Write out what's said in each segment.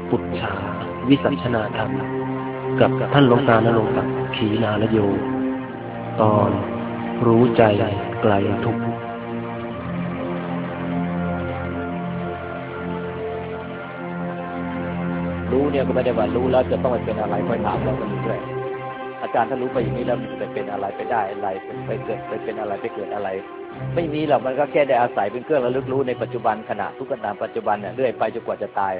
ปุจฉาวิสัชนาธรรมกับท่านหลวงตาณรงค์ศักดิ์ขีณานโยตอนรู้ใจไกลทุกข์รู้เนี่ยก็ไม่ได้ว่ารู้แล้วจะต้องไปเป็นอะไรคอยถามเรากันอยู่ด้วยอาจารย์ถ้ารู้ไปอย่างนี้แล้วมันจะไปเป็นอะไรไปได้อะไรไปเกิดไปเป็นอะไรไปเกิดอะไรไม่มีหรอกมันก็แค่ได้อาศัยเป็นเครื่องระลึกรู้ในปัจจุบันขณะทุกขณะปัจจุบันเนี่ยเรื่อยไปจนกว่าจะตาย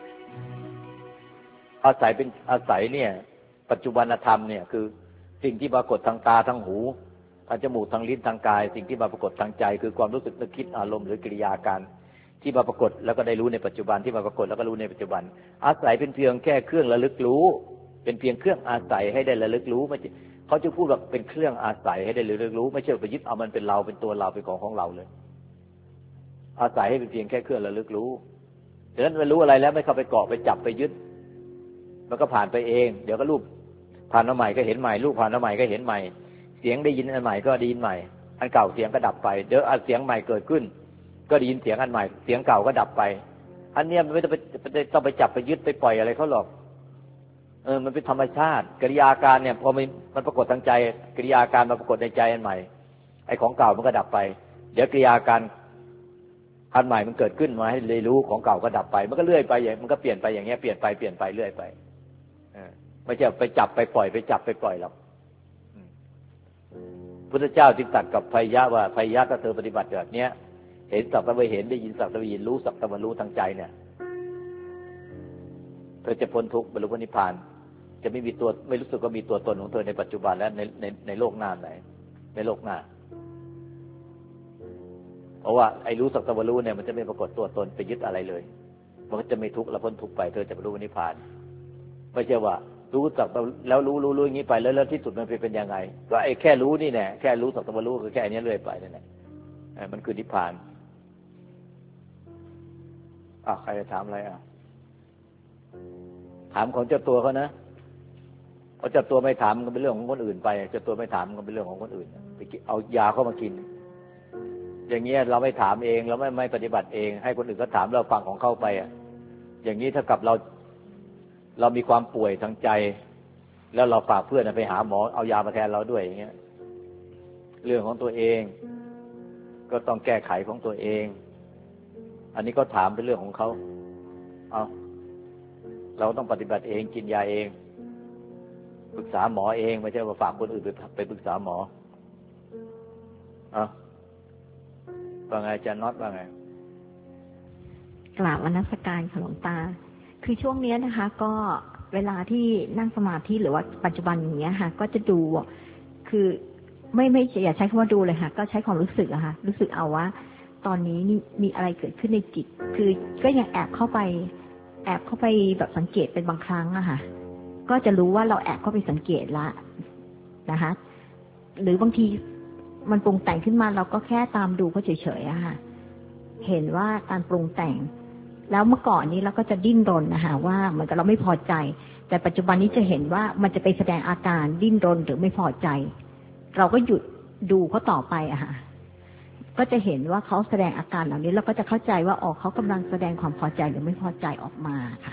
อาศัยเป็นอาศัยเนี่ยปัจจุบันธรรมเนี่ยคือสิ่งที่ปรากฏทางตาทางหูทางจมูกทางลิ้นทางกายสิ่งที่มาปรากฏทางใจคือความรู้สึกนึกคิดอารมณ์หรือกิริยาการที่มาปรากฏแล้วก็ได้รู้ในปัจจุบันที่มาปรากฏแล้วก็รู้ในปัจจุบันอาศัยเป็นเพียงแค่เครื่องระลึกรู้เป็นเพียงเครื่องอาศัยให้ได้ระลึกรู้ไม่เขาจะพูดว่าเป็นเครื่องอาศัยให้ได้ระลึกรู้ไม่ใช่ไปยึดเอามันเป็นเราเป็นตัวเราเป็นของเราเลยอาศัยให้เป็นเพียงแค่เครื่องระลึกรู้ดังนั้นมันรู้อะไรแล้วไม่เข้าไปเกาะไปจับไปยึดมันก็ผ่านไปเองเดี๋ยวก็รูปผ่านมาใหม่ก็เห็นใหม่รูปผ่านมาใหม่ก็เห็นใหม่เสียงได้ยินอันใหม่ก็ได้ยินใหม่อันเก่าเสียงก็ดับไปเดี๋ยวเสียงใหม่เกิดขึ้นก็ได้ยินเสียงอันใหม่เสียงเก่าก็ดับไปอันเนี้ยมันไม่ต้องไปจับไปยึดไปปล่อยอะไรเขาหรอกมันเป็นธรรมชาติกิริยาการเนี่ยพอมันปรากฏทางใจกิริยาการมาปรากฏในใจอันใหม่ไอ้ของเก่ามันก็ดับไปเดี๋ยวกิริยาการอันใหม่มันเกิดขึ้นมาให้เรียนรู้ของเก่าก็ดับไปมันก็เลื่อยไปอย่างมันก็เปลี่ยนไปอย่างเงี้ยเปลี่ยนไปเรื่อยไปไม่ใช่ไปจับไปปล่อยไปจับไปปล่อยหรอกพุทธเจ้าจึงตรัสกับไพยะว่าไพยะถ้าเธอปฏิบัติแบบเนี้ยเห็นสักแต่ว่าเห็นได้ยินสักแต่ว่ายินรู้สักแต่ว่ารู้ทางใจเนี่ยเธอจะพ้นทุกข์บรรลุนิพพานจะไม่มีตัวไม่รู้สึกว่ามีตัวตนของเธอในปัจจุบันและในโลกหน้าไหนในโลกหน้าเพราะว่าไอ้รู้สักแต่ว่ารู้เนี่ยมันจะไม่ปรากฏตัวตนไปยึดอะไรเลยมันก็จะไม่ทุกข์และพ้นทุกข์ไปเธอจะบรรลุนิพพานไม่ใช่ว่ารู้สักแล้วรู้อย่างนี้ไปแล้วที่สุดมันเป็นยังไงก็ไอ้แค่รู้นี่แน่แค่รู้สักแต่ว่ารู้คือแค่นี้เรื่อยไปนั่นแหละมันคือนิพพานใครจะถามอะไรถามของเจ้าตัวเขานะเพราะเจ้าตัวไม่ถามก็เป็นเรื่องของคนอื่นไปเจ้าตัวไม่ถามก็เป็นเรื่องของคนอื่นไปเอายาเข้ามากินอย่างเงี้ยเราไม่ถามเองเราไม่ปฏิบัติเองให้คนอื่นก็ถามเราฟังของเข้าไปอย่างนี้เท่ากับเรามีความป่วยทางใจแล้วเราฝากเพื่อนไปหาหมอเอายามาแทนเราด้วยอย่างเงี้ยเรื่องของตัวเองก็ต้องแก้ไขของตัวเองอันนี้ก็ถามเป็นเรื่องของเขาเราต้องปฏิบัติเองกินยาเองปรึกษาหมอเองไม่ใช่ว่าฝากคนอื่นไปปรึกษาหมอว่าไงอาจารย์น็อตว่าไงกราบนมัสการค่ะหลวงตาคือช่วงนี้นะคะก็เวลาที่นั่งสมาธิหรือว่าปัจจุบันอย่างเงี้ยค่ะก็จะดูคือไม่อย่าใช้คำว่าดูเลยค่ะก็ใช้ความรู้สึกอะค่ะรู้สึกเอาว่าตอนนี้นี่มีอะไรเกิดขึ้นในจิตคือก็ยังแอบเข้าไปแบบสังเกตเป็นบางครั้งอะค่ะก็จะรู้ว่าเราแอบเข้าไปสังเกตละนะคะหรือบางทีมันปรุงแต่งขึ้นมาเราก็แค่ตามดูเขาเฉยๆอะค่ะเห็นว่าการปรุงแต่งแล้วเมื่อก่อนนี้เราก็จะดิ้นรนนะคะว่าเหมือนกับเราไม่พอใจแต่ปัจจุบันนี้จะเห็นว่ามันจะไปแสดงอาการดิ้นรนหรือไม่พอใจเราก็หยุดดูเขาต่อไปอะค่ะก็จะเห็นว่าเขาแสดงอาการเหล่านี้แล้วก็จะเข้าใจว่าเขากำลังแสดงความพอใจหรือไม่พอใจออกมาค่ะ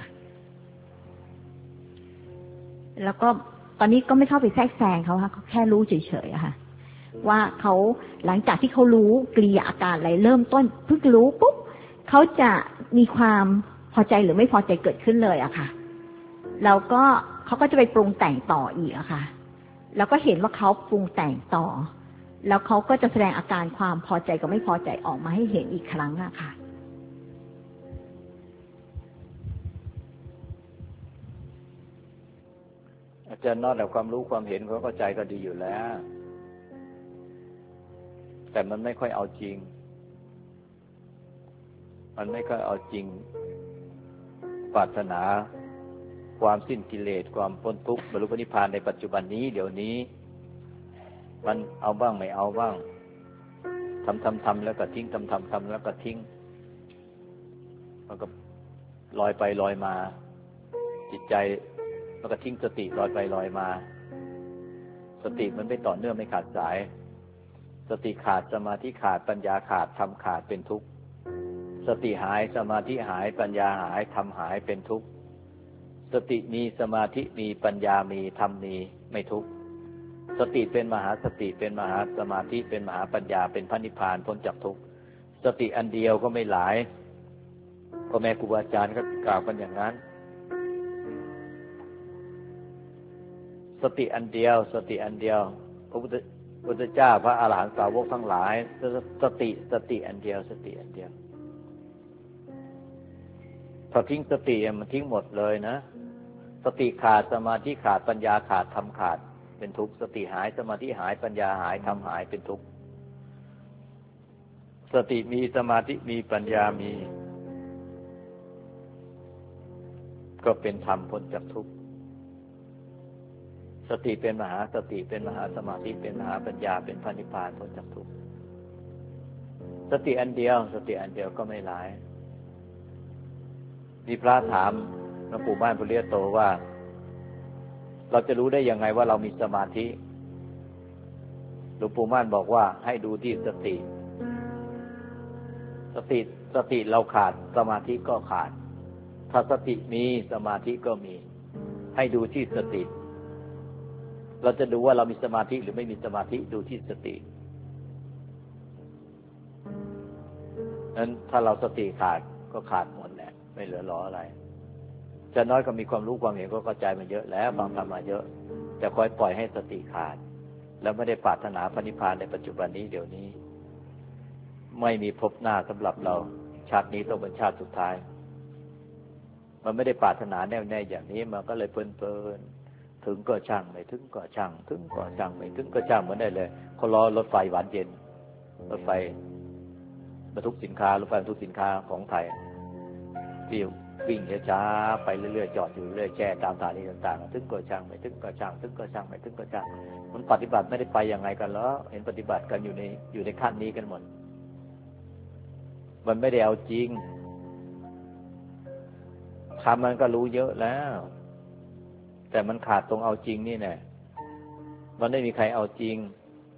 แล้วก็ตอนนี้ก็ไม่เข้าไปแทรกแซงเขาค่ะเขาแค่รู้เฉยๆอะค่ะว่าเขาหลังจากที่เขารู้กิริยาอาการอะไรเริ่มต้นเพิ่งรู้ปุ๊บเขาจะมีความพอใจหรือไม่พอใจเกิดขึ้นเลยอะค่ะแล้วก็เขาก็จะไปปรุงแต่งต่ออีกอะค่ะแล้วก็เห็นว่าเขาปรุงแต่งต่อแล้วเขาก็จะแสดงอาการความพอใจกับไม่พอใจออกมาให้เห็นอีกครั้งอะค่ะอาจารย์นอกจากความรู้ความเห็นเขาเข้าใจก็ดีอยู่แล้วแต่มันไม่ค่อยเอาจริงปรารถนาความสิ้นกิเลสความพ้นทุกข์บรรลุนิพพานในปัจจุบันนี้เดี๋ยวนี้มันเอาบ้างไม่เอาบ้างทำแล้วก็ทิ้งทำแล้วก็ทิ้งมันก็ลอยไปลอยมาจิตใจมันก็ทิ้งสติลอยไปลอยมาสติมันไม่ต่อเนื่องไม่ขาดสายสติขาดสมาธิขาดปัญญาขาดธรรมขาดเป็นทุกข์สติหายสมาธิหายปัญญาหายธรรมหายเป็นทุกข์สติมีสมาธิมีปัญญามีธรรมมีไม่ทุกข์สติเป็นมหาสติเป็นมหาสมาธิเป็นมหาปัญญาเป็นพระนิพพานพ้นจากทุกข์สติอันเดียวก็ไม่หลายพ่อแม่ครูอาจารย์ก็กล่าวกันอย่างนั้นสติอันเดียวสติอันเดียวพระพุทธเจ้าพระอรหันตสาวกทั้งหลายสติอันเดียวสติอันเดียวพอทิ้งสติมันทิ้งหมดเลยนะสติขาดสมาธิขาดปัญญาขาดธรรมขาดเป็นทุกข์สติหายสมาธิหายปัญญาหายธรรมหายเป็นทุกข์สติมีสมาธิมีปัญญามีก็เป็นธรรมพ้นจากทุกข์สติเป็นมหาสติเป็นมหาสมาธิเป็นมหาปัญญาเป็นพระนิพพานพ้นจากทุกข์สติอันเดียวสติอันเดียวก็ไม่หลายมีพระถามหลวงปู่ม่านปุริยโตว่าเราจะรู้ได้ยังไงว่าเรามีสมาธิหลวงปู่ม่านบอกว่าให้ดูที่สติเราขาดสมาธิก็ขาดถ้าสติมีสมาธิก็มีให้ดูที่สติเราจะดูว่าเรามีสมาธิหรือไม่มีสมาธิดูที่สตินั้นถ้าเราสติขาดก็ขาดหมดแหละไม่เหลือหลออะไรจะน้อยก็มีความรู้ความเห็นก็เข้าใจมาเยอะแล้วฟังธรรมมาเยอะแต่คอยปล่อยให้สติขาดแล้วไม่ได้ปรารถนาพระนิพพานในปัจจุบันนี้เดี๋ยวนี้ไม่มีพบหน้าสำหรับเราชาตินี้ต้องเป็นชาติสุดท้ายมันไม่ได้ปรารถนาแน่วแน่อย่างนี้มันก็เลยเพลินถึงก็ช่างไม่ถึงก็ช่างถึงก็ช่างไม่ถึงก็ช่างเหมือนได้เลยเขาล้อรถไฟหวานเย็นรถไฟบรรทุกสินค้ารถไฟบรรทุกสินค้าของไทยที่วิ่งช้าๆไปเรื่อยๆจอดอยู่เรื่อยแช่ตามสถานีต่างๆถึงก็ช่างไม่ถึงก็ช่างถึงก็ช่างไม่ถึงก็ช่างมันปฏิบัติไม่ได้ไปยังไงกันแล้วเห็นปฏิบัติกันอยู่ในขั้นนี้กันหมดมันไม่ได้เอาจริงทำมันก็รู้เยอะแล้วแต่มันขาดตรงเอาจริงนี่แน่มันไม่มีใครเอาจริง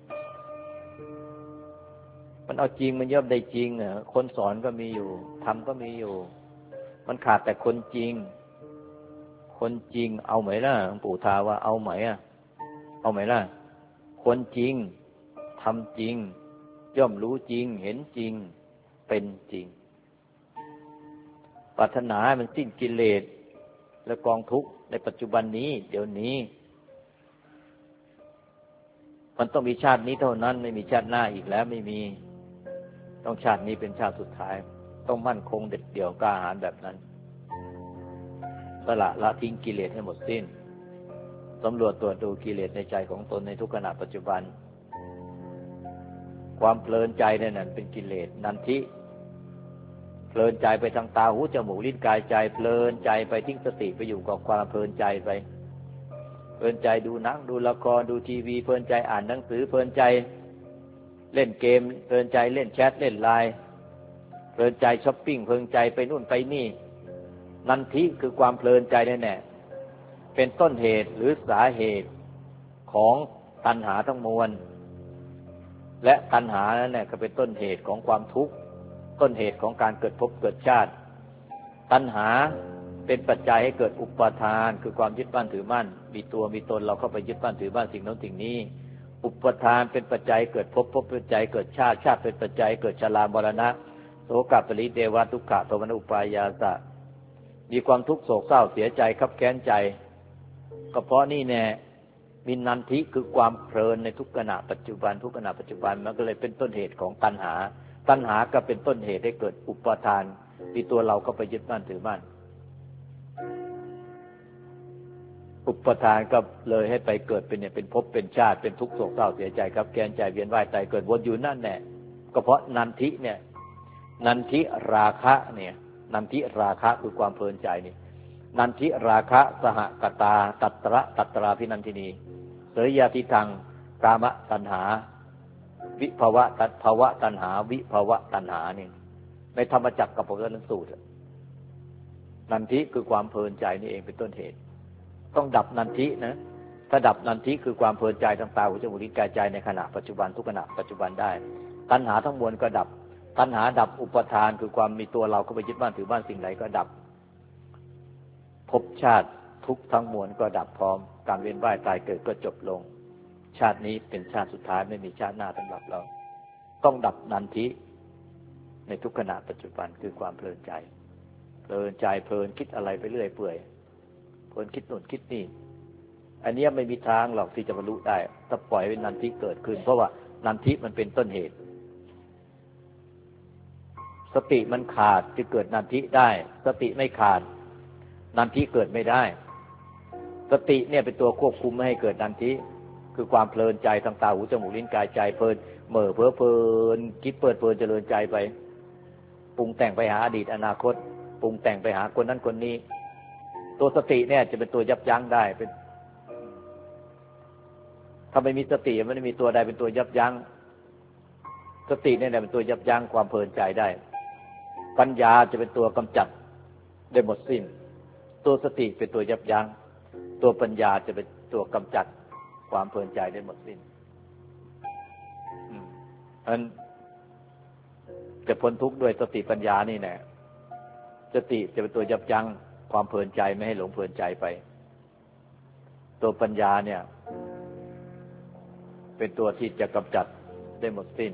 มันเอาจริงมันย่อมได้จริงอ่ะคนสอนก็มีอยู่ทำก็มีอยู่มันขาดแต่คนจริงคนจริงเอาไหมล่ะหลวงปู่ทาว่าเอาไหมอ่ะเอาไหมล่ะคนจริงทำจริงย่อมรู้จริงเห็นจริงเป็นจริงปรารถนาให้มันสิ้นกิเลสและกองทุกข์ในปัจจุบันนี้เดี๋ยวนี้มันต้องมีชาตินี้เท่านั้นไม่มีชาติหน้าอีกแล้วไม่มีต้องชาตินี้เป็นชาติสุดท้ายต้องมั่นคงเด็ดเดี่ยวกล้าหาญแบบนั้นสละทิ้งกิเลสให้หมดสิ้นสำรวจตรวจดูกิเลสในใจของตนในทุกขณะปัจจุบันความเพลินใจนั่นเป็นกิเลสนันทิเพลินใจไปทางตาหูจมูกลิ้นกายใจเพลินใจไปทิ้งสติไปอยู่กับความเพลินใจไปเพลินใจดูหนังดูละครดูทีวีเพลินใจอ่านหนังสือเพลินใจเล่นเกมเพลินใจเล่นแชทเล่นไลน์เพลินใจช้อปปิ้งเพลินใจไปนู่นไปนี่นันทิคือความเพลินใจแน่ๆเป็นต้นเหตุหรือสาเหตุของตัณหาทั้งมวลและตัณหานั่นแหละก็เป็นต้นเหตุของความทุกข์ต้นเหตุของการเกิดภพเกิดชาติตัณหาเป็นปัจจัยให้เกิดอุปาทานคือความยึดมั่นถือมั่นมีตัวมีตนเราเข้าไปยึดมั่นถือมั่นสิ่งนั้นสิ่งนี้อุปาทานเป็นปัจจัยเกิดภพเป็นปัจจัยเกิดชาติชาติเป็นปัจจัยเกิดชรามรณะโสกปริเทวทุกขโทมนัสอุปายาสะมีความทุกข์โศกเศร้าเสียใจคับแค้นใจก็เพราะนี่แน่มีนันทิคือความเพลินในทุกขณะปัจจุบันทุกขณะปัจจุบันมันก็เลยเป็นต้นเหตุของตัณหาตัณหาก็เป็นต้นเหตุให้เกิดอุปาทานที่ตัวเราก็ไปยึดมั่นถือมั่นอุปาทานก็เลยให้ไปเกิดเป็นเนี่ยเป็นภพเป็นชาติเป็นทุกข์โศกเศร้าเสียใจครับแค้นใจเวียนว่ายตายเกิดวนอยู่นั่นแน่ก็เพราะนันทิเนี่ยนันทิราคะเนี่ยนันทิราคะคือความเพลินใจนี่นันทิราคะสหกตาตัตราภินันทินีเสยยาทิทังกามตัณหาวิภวะภาวะตัณหาวิภวะตัณหานี่ในธรรมจักรกับปวัตตสูตรนันทิคือความเพลินใจนี่เองเป็นต้นเหตุต้องดับนันทินะถ้าดับนันทิคือความเพลินใจทางตาหูจมูกลิ้นกายใจในขณะปัจจุบันทุกขณะปัจจุบันได้ตัณหาทั้งมวลก็ดับตัณหาดับอุปทานคือความมีตัวเราเข้าไปยึดมั่นถือมั่นสิ่งไหนก็ดับภพชาติทุกข์ทั้งมวลก็ดับพร้อมการเวียนว่ายตายเกิดก็จบลงชาตินี้เป็นชาติสุดท้ายไม่มีชาติหน้าสำหรับเราต้องดับนันทิในทุกขณะปัจจุบันคือความเพลินใจเพลินคิดอะไรไปเรื่อยเปื่อยเพลินคิดโน่นคิดนี่อันนี้ไม่มีทางหรอกที่จะบรรลุได้ถ้าปล่อยให้นันทิเกิดขึ้นเพราะว่านันทิมันเป็นต้นเหตุสติมันขาดจะเกิดนันทิได้สติไม่ขาดนันทิเกิดไม่ได้สติเนี่ยเป็นตัวควบคุมไม่ให้เกิดนันทิคือความเพลินใจทางตาหูจมูกลิ้นกายใจเพลินเหม่อเพ้อเพลินคิดเพลินเจริญใจไปปรุงแต่งไปหาอดีตอนาคตปรุงแต่งไปหาคนนั้นคนนี้ตัวสติเนี่ยจะเป็นตัวยับยั้งได้เป็นถ้าไม่มีสติมันไม่มีตัวใดเป็นตัวยับยั้งสติเนี่ยเป็นตัวยับยั้งความเพลินใจได้ปัญญาจะเป็นตัวกำจัดได้หมดสิ้นตัวสติเป็นตัวยับยั้งตัวปัญญาจะเป็นตัวกำจัดความเพลินใจได้หมดสิ้นอันจะพ้นทุกข์ด้วยสติปัญญานี่แหละสติจะเป็นตัวยับยั้งความเพลินใจไม่ให้หลงเพลินใจไปตัวปัญญาเนี่ยเป็นตัวที่จะกำจัดได้หมดสิ้น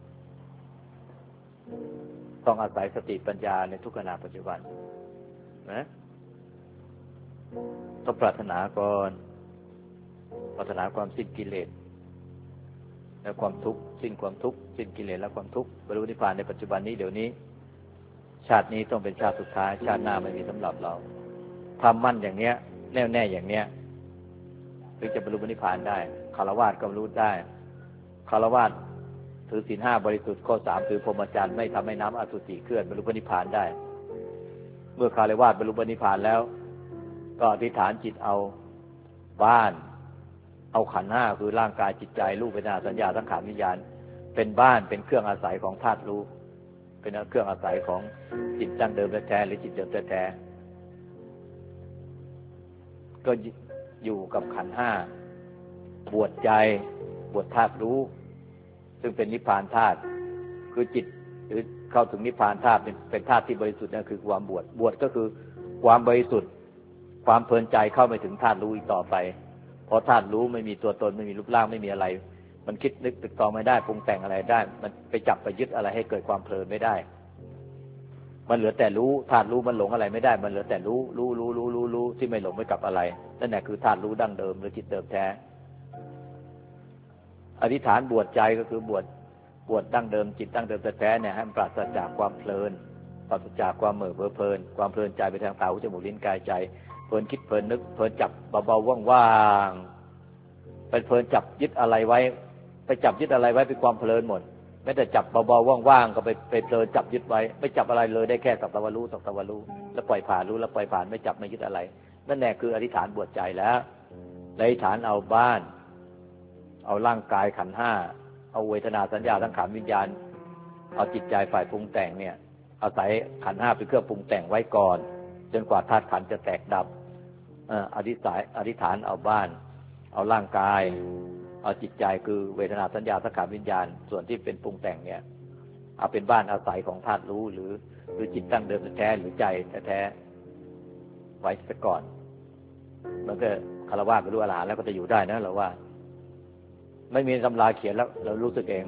ต้องอาศัยสติปัญญาในทุกขณะปัจจุบันนะต้องปรารถนาก่อนปรารถนาความสิ้นกิเลสและความทุกข์สิ้นความทุกข์สิ้นกิเลสและความทุกข์บรรลุนิพพานในปัจจุบันนี้เดี๋ยวนี้ชาตินี้ต้องเป็นชาติสุดท้ายชาติหน้าไม่มีสำหรับเราทำมั่นอย่างเนี้ยแน่วแน่อย่างเนี้ยถึงจะบรรลุนิพพานได้คฤหัสถ์ก็บรรลุได้คฤหัสถ์ถือศีล 5บริสุทธิ์ข้อ 3ถือพรหมจรรย์ไม่ทำให้น้ำอสุจิเคลื่อนบรรลุนิพพานได้เมื่อคฤหัสถ์บรรลุนิพพานแล้วก็อธิษฐานจิตเอาบ้านเอาขันธ์ 5คือร่างกายจิตใจรูปเวทนาสัญญาสังขารวิญญาณเป็นบ้านเป็นเครื่องอาศัยของธาตุรู้เป็นเครื่องอาศัยของจิตดั้งเดิมแท้ๆหรือจิตเดิมแท้ๆก็อยู่กับขันธ์ 5บวชใจบวชธาตุรู้ซึ่งเป็นนิพพานธาตุคือจิตหรือเข้าถึงนิพพานธาตุเป็นธาตุที่บริสุทธิ์นั่นคือความบวชก็คือความบริสุทธิ์ความเพลินใจเข้าไม่ถึงธาตุรู้อีกต่อไปเพราะธาตุรู้ไม่มีตัวตนไม่มีรูปร่างไม่มีอะไรมันคิดนึกตึกตองไม่ได้ปรุงแต่งอะไรได้มันไปจับไปยึดอะไรให้เกิดความเพลินไม่ได้มันเหลือแต่รู้ธาตุรู้มันหลงอะไรไม่ได้มันเหลือแต่รู้ที่ไม่หลงไม่กับอะไรนั่นแหละคือธาตุรู้ดั้งเดิมหรือจิตเดิมแท้อธิษฐานบวชใจก็คือบวชดั้งเดิมจิตดั้งเดิมแท้ๆเนี่ยให้มันปราศจากความเพลินปราศจากความเหม่อเพ้อเพลินความเพลินใจไปทางตาหูจมูกลิ้นกายใจเพลินคิดเพลินนึกเพลินจับเบาๆว่างๆไปเพลินจับยึดอะไรไว้ไปจับยึดอะไรไว้เป็นความเพลินหมดไม่แต่จับเบาๆว่างๆก็ไปเพลินจับยึดไว้ไม่จับอะไรเลยได้แค่สักแต่ว่ารู้แล้วปล่อยผ่านรู้แล้วปล่อยผ่านไม่จับไม่ยึดอะไรนั่นแหละคืออธิษฐานบวชใจแล้วอธิษฐานเอาบ้านเอาร่างกายขันธ์ 5เอาเวทนาสัญญาสังขารวิญญาณเอาจิตใจฝ่ายปรุงแต่งเนี่ยอาศัยขันธ์ 5เป็นเครื่องปรุงแต่งไว้ก่อนจนกว่าธาตุขันธ์จะแตกดับอธิษฐานเอาบ้านเอาร่างกายเอาจิตใจคือเวทนาสัญญาสังขารวิญญาณส่วนที่เป็นปรุงแต่งเนี่ยเอาเป็นบ้านอาศัยของธาตุรู้หรือจิตตั้งเดิมแท้หรือใจแท้ไว้ซะก่อนมันก็คฤหัสถ์บรรลุอรหันต์แล้วก็จะอยู่ได้นะเราว่าไม่มีตำราเขียนแล้วเรารู้สึกเอง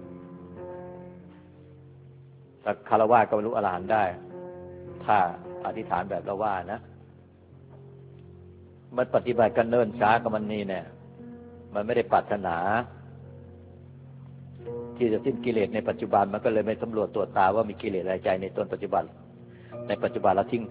แต่คฤหัสถ์ก็บรรลุอรหันต์ได้ถ้าอธิษฐานแบบเราว่านะมันปฏิบัติกันเนิ่นช้ากับมันนี่เนี่ยมันไม่ได้ปรารถนาที่จะสิ้นกิเลสในปัจจุบันมันก็เลยไม่สำรวจตรวจตาว่ามีกิเลสอะไรใจในตนปัจจุบันในปัจจุบันเราทิ้งไป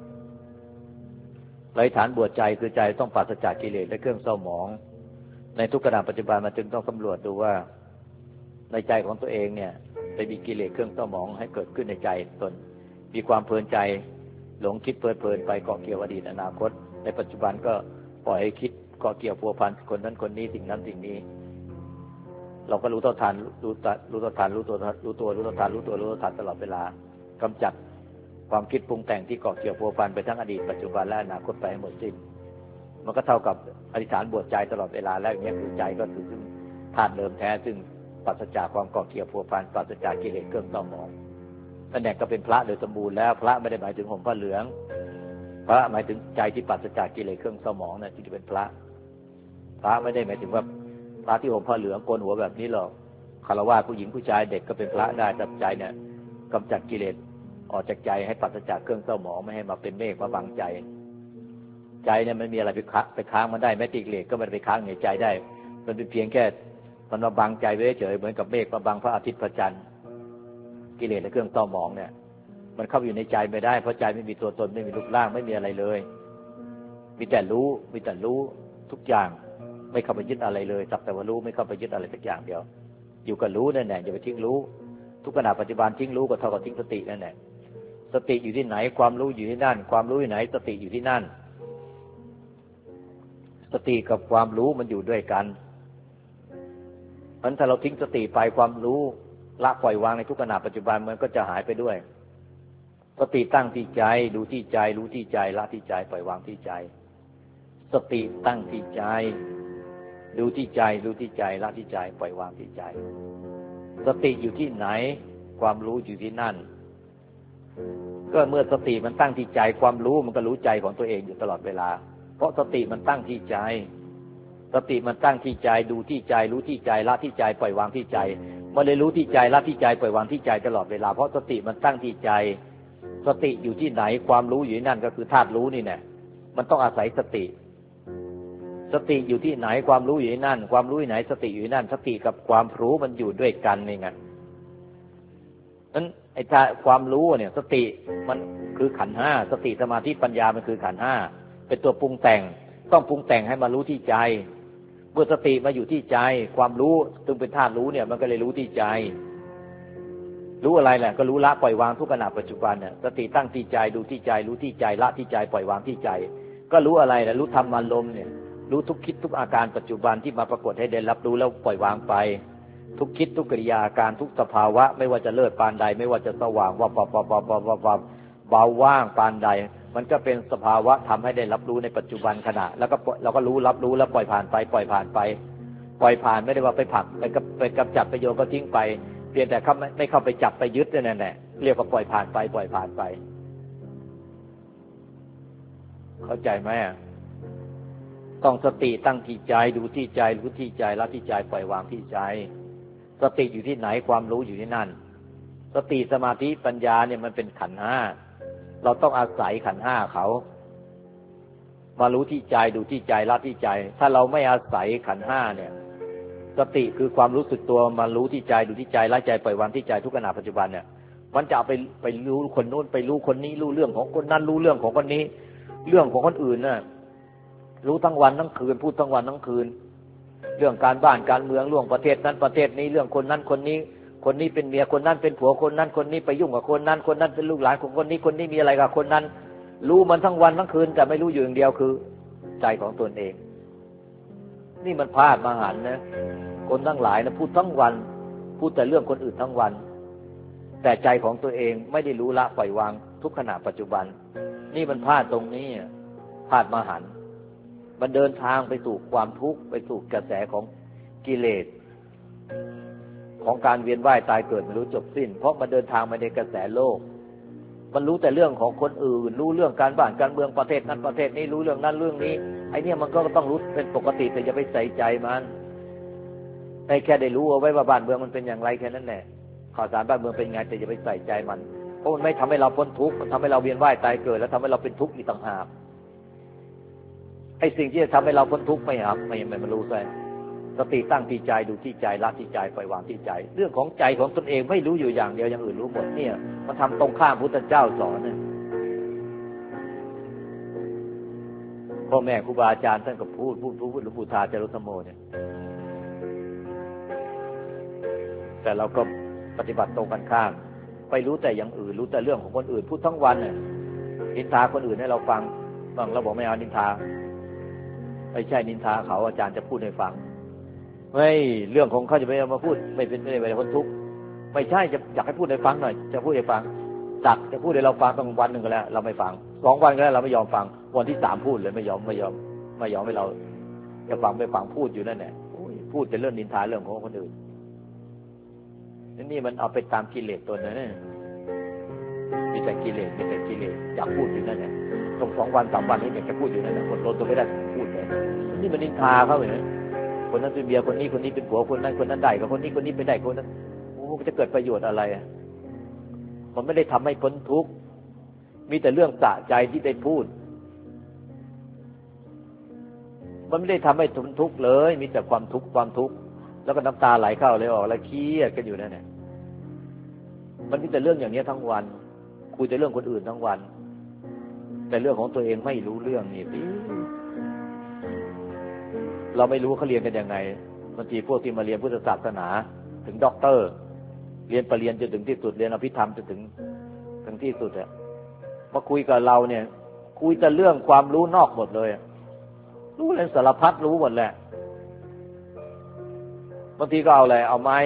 อธิษฐานบวชใจคือใจต้องปราศจากกิเลสและเครื่องเศร้าหมองในทุกขณะปัจจุบันมันจึงต้องสำรวจดูว่าในใจของตัวเองเนี่ยไปมีกิเลสเครื่องเศร้าหมองให้เกิดขึ้นในใจตนมีความเพลินใจหลงคิดเพลินไปเกาะเกี่ยวอดีตอนาคตในปัจจุบันก็ปล่อยให้คิดเกาะเกี่ยวพัวพันคนนั้นคนนี้สิ่งนั้นสิ่งนี้เราก็รู้เท่าทันรู้เท่าทันรู้ตัวตลอดเวลากำจัดความคิดปรุงแต่งที่เกาะเกี่ยวพัวพันไปทั้งอดีตปัจจุบันและอนาคตไปให้หมดสิ้นมันก็เท่ากับอธิษฐานบวชใจตลอดเวลาแล้วอย่างนี้คือใจก็คือซึ่งธาตุเดิมแท้ซึ่งปราศจากความเกาะเกี่ยวพัวพันปราศจากกิเลสเครื่องเศร้าหมองนั่นแหละก็เป็นพระโดยสมบูรณ์แล้วพระไม่ได้หมายถึงห่มผ้าเหลืองพระหมายถึงใจที่ปราศจากกิเลสเครื่องเศร้าหมองนะจึงจะเป็นพระไม่ได้หมายถึงว่าพระที่ห่มผ้าเหลืองโกนหัวแบบนี้หรอกคฤหัสถ์ผู้หญิงผู้ชายเด็กก็เป็นพระได้แต่ใจเนี่ยกำจัดกิเลสออกจากใจให้ปราศจากเครื่องเศร้าหมองไม่ให้มาเป็นเมฆมาบังใจเนี่ยมันมีอะไรไปค้างมันได้แม้กิเลสก็ไม่ไปค้างในใจได้มันเป็นเพียงแค่มันมาบังใจไว้เฉยเหมือนกับเมฆมาบังพระอาทิตย์พระจันทร์กิเลสและเครื่องเศร้าหมองเนี่ยมันเข้าอยู่ในใจไม่ได้เพราะใจไม่มีตัวตนไม่มีรูปร่างไม่มีอะไรเลยมีแต่รู้ทุกอย่างไม่เข้าไปยึดอะไรเลยสักแต่ว่ารู้ไม่เข้าไปยึดอะไรสักอย่างเดียวอยู่กับรู้นั่นแหละอย่าไปทิ้งรู้ทุกขณะปัจจุบันทิ้งรู้ก็เท่ากับทิ้งสตินั่นแหละสติอยู่ที่ไหนความรู้อยู่ที่นั่นความรู้อยู่ไหนสติอยู่ที่นั่นสติกับความรู้มันอยู่ด้วยกันเพราะฉะนั้นถ้าเราทิ้งสติไปความรู้ละปล่อยวางในทุกขณะปัจจุบันมันก็จะหายไปด้วยสติตั้งที่ใจดูที่ใจรู้ที่ใจละที่ใจปล่อยวางที่ใจสติตั้งที่ใจดูที่ใจรู้ที่ใจละที่ใจปล่อยวางที่ใจสติอยู่ที่ไหนความรู้อยู่ที่นั่นก็เมื่อสติมันตั้งที่ใจความรู้มันก็รู้ใจของตัวเองอยู่ตลอดเวลาเพราะสติมันตั้งที่ใจสติมันตั้งที่ใจดูที่ใจรู้ที่ใจละที่ใจปล่อยวางที่ใจมันเลยรู้ที่ใจละที่ใจปล่อยวางที่ใจตลอดเวลาเพราะสติมันตั้งที่ใจสติอยู่ที่ไหนความรู้อยู่ที่นั่นก็คือธาตุรู้นี่แน่มันต้องอาศัยสติสติอยู่ที่ไหนความรู้อยู่ที่นั่นความรู้อยู่ไหนสติอยู่ที่นั่นสติกับความรู้มันอยู่ด้วยกันนี่ไงนั้นไอ้ความรู้เนี่ยสติมันคือขันธ์ห้าสติสมาธิปัญญามันคือขันธ์ห้าเป็นตัวปรุงแต่งต้องปรุงแต่งให้มารู้ที่ใจเมื่อสติมาอยู่ที่ใจความรู้จึงเป็นธาตุรู้เนี่ยมันก็เลยรู้ที่ใจรู้อะไรแหละก็รู้ละปล่อยวางทุกขณะปัจจุบันเนี่ยสติตั้งที่ใจดูที่ใจรู้ที่ใจละที่ใจปล่อยวางที่ใจก็รู้อะไรนะรู้ธรรมอารมณ์เนี่ยรู้ทุกคิดทุกอาการปัจจุบันที่มาปรากฏให้ได้รับรู้แล้วปล่อยวางไปทุกคิดทุกกิริยาอาการทุกสภาวะไม่ว่าจะเลิศปานใดไม่ว่าจะสว่างว่าเบาว่างปานใดมันก็เป็นสภาวะทำให้ได้รับรู้ในปัจจุบันขณะแล้วก็เราก็รู้รับรู้แล้วปล่อยผ่านไปปล่อยผ่านไปปล่อยผ่านไม่ได้ว่าไปผลักไปกำจัดไปโยนก็ทิ้งไปเพียงแต่ไม่เข้าไปจับไปยึดนั่นแหละเรียกว่าปล่อยผ่านไปปล่อยผ่านไปเข้าใจไหมต้องสติตั้งที่ใจดูที่ใจรู้ที่ใจละที่ใจปล่อยวางที่ใจสติอยู่ที่ไหนความรู้อยู่ที่นั่นสติสมาธิปัญญาเนี่ยมันเป็นขันธ์ห้าเราต้องอาศัยขันธ์ห้าเขามารู้ที่ใจดูที่ใจละที่ใจถ้าเราไม่อาศัยขันธ์ห้าเนี่ยสติคือความรู้สึกตัวมารู้ที่ใจดูที่ใจละใจปล่อยวางที่ใจทุกขณะปัจจุบันเนี่ยมันจะเอาไปรู้คนโน้นไปรู้คนนี้รู้เรื่องของคนนั้นรู้เรื่องของคนนี้เรื่องของคนอื่นน่ะรู้ทั้งวันทั้งคืนพูดทั้งวันทั้งคืนเรื่องการบ้านการเมืองเรื่องประเทศนั้นประเทศนี้เรื่องคนนั้นคนนี้คนนี้เป็นเมียคนนั้นเป็นผัวคนนั้นคนนี้ไปยุ่งกับคนนั้นคนนั้นเป็นลูกหลานของคนนี้คนนี้มีอะไรกับคนนั้นรู้มันทั้งวันทั้งคืนแต่ไม่รู้อยู่อย่างเดียวคือใจของตนเองนี่มันพลาดมหันต์นะคนทั้งหลายนะพูดทั้งวันพูดแต่เรื่องคนอื่นทั้งวันแต่ใจของตัวเองไม่ได้รู้ละปล่อยวางทุกขณะปัจจุบันนี่มันพลาดตรงนี้พลาดมหันต์มันเดินทางไปสู่ความทุกข์ไปสู่กระแสของกิเลสของการเวียนว่ายตายเกิดไม่รู้จบสิ้นเพราะมันเดินทางมาในกระแสโลกมันรู้แต่เรื่องของคนอื่นรู้เรื่องการบ้านการเมืองประเทศนั้นประเทศนี้รู้เรื่องนั้นเรื่องนี้ไอ้เนี่ยมันก็ต้องรู้เป็นปกติแต่อย่าไปใส่ใจมันให้แค่ได้รู้เอาไว้ว่าบ้านเมืองมันเป็นอย่างไรแค่นั้นแหละข่าวสารบ้านเมืองเป็นไงแต่อย่าไปใส่ใจมันเพราะมันไม่ทำให้เราพ้นทุกข์มันทำให้เราเวียนว่ายตายเกิดแล้วทำให้เราเป็นทุกข์อีกต่างหากไอ้สิ่งที่จะทำให้เราพ้นทุกข์ไม่มันรู้ใช่สติตั้งที่ใจดูที่ใจละที่ใจปล่อยวางที่ใจเรื่องของใจของตนเองไม่รู้อยู่อย่างเดียวอย่างอื่นรู้หมดเนี่ยมันทำตรงข้ามพุทธเจ้าสอนเนี่ยพ่อแม่ครูบาอาจารย์ท่านก็พูดหลวงปู่ทาจารุธโมเนี่ยแต่เราก็ปฏิบัติตรงกันข้ามไปรู้แต่อย่างอื่นรู้แต่เรื่องของคนอื่นพูดทั้งวันเนี่ยนินทาคนอื่นให้เราฟังบางเราบอกไม่เอานินทาไม่ใช่นินทาเขาอาจารย์จะพูดให้ฟังไม่เรื่องของเขาจะไม่เอามาพูดไม่เป็นคนทุกข์ไม่ใช่จะอยากให้พูดให้ฟังหน่อยจะพูดให้ฟังจักจะพูดให้เราฟังตั้งวันหนึ่งก็แล้วเราไม่ฟัง2 วันก็แล้วเราไม่ยอมฟังวันที่3พูดเลยไม่ยอมให้เราจะฟังไม่ฟังพูดอยู่นั่นแหละพูดแต่เรื่องนินทาเรื่องของคนอื่นนี่มันเอาไปตามกิเลสตัวนั้นมีแต่กิเลสอยากพูดอยู่นั่นแหละต้อง2 วัน3 วันนี้อยากจะพูดอยู่นั่นแหละอดทนตัวไม่ได้พูดเลยนี่มันนินทาเขาเลยคนนั้นเป็นเมียคนนี้เป็นผัวคนนั้นได้กับคนนี้ไปได้คนนั้นโอ้จะเกิดประโยชน์อะไรมันไม่ได้ทำให้พ้นทุกข์มีแต่เรื่องสะใจที่ได้พูดมันไม่ได้ทำให้พ้นทุกข์เลยมีแต่ความทุกข์แล้วก็น้ำตาไหลเข้าเลยออกแล้วเครียดกันอยู่นั่นแหละมันมีแต่เรื่องอย่างนี้ทั้งวันคุยแต่เรื่องคนอื่นทั้งวันแต่เรื่องของตัวเองไม่รู้เรื่องนี่เราไม่รู้เขาเรียนกันยังไงบางทีพวกที่มาเรียนพุทธศาสนาถึงด็อกเตอร์เรียนปริญญาจนถึงที่สุดเรียนอภิธรรมจนถึงที่สุดอะมาคุยกับเราเนี่ยคุยแต่เรื่องความรู้นอกหมดเลยรู้เรื่องสารพัดรู้หมดแหละบางทีก็เอาอะไรเอาไม้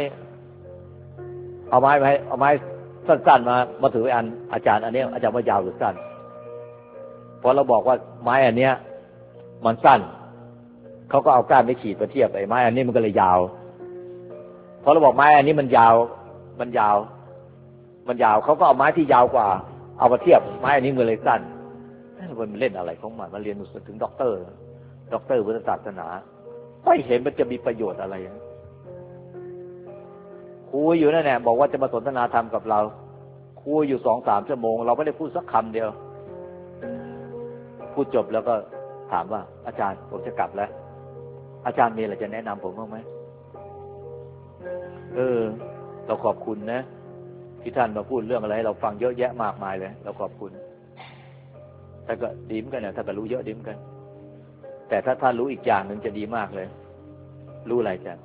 สั้นๆมาถืออันอาจารย์อันนี้อาจารย์ว่ายาวหรือสั้นพอเราบอกว่าไม้อันเนี้ยมันสั้นเขาก็เอาก้านไปขีดมาเทียบไอ้ไม้อันนี้มันก็เลยยาวพอเราบอกไม้อันนี้มันยาวเขาก็เอาไม้ที่ยาวกว่าเอามาเทียบไม้อันนี้มันเลยสั้นมันเล่นอะไรของมันเรียนถึงด็อกเตอร์พุทธศาสนาไม่เห็นมันจะมีประโยชน์อะไรคุยอยู่นั่นแหละบอกว่าจะมาสนทนาธรรมกับเราคุยอยู่2-3 ชั่วโมงเราไม่ได้พูดสักคำเดียวพูดจบแล้วก็ถามว่าอาจารย์ผมจะกลับแล้วอาจารย์มีอะไรจะแนะนำผมบ้างไหมเราขอบคุณนะที่ท่านมาพูดเรื่องอะไรเราฟังเยอะแยะมากมายเลยเราขอบคุณแต่ก็ดีเหมือนกันนะถ้าก็รู้เยอะดีเหมือนกันแต่ถ้าท่านรู้อีกอย่างหนึ่งจะดีมากเลยรู้อะไรจ๊ะ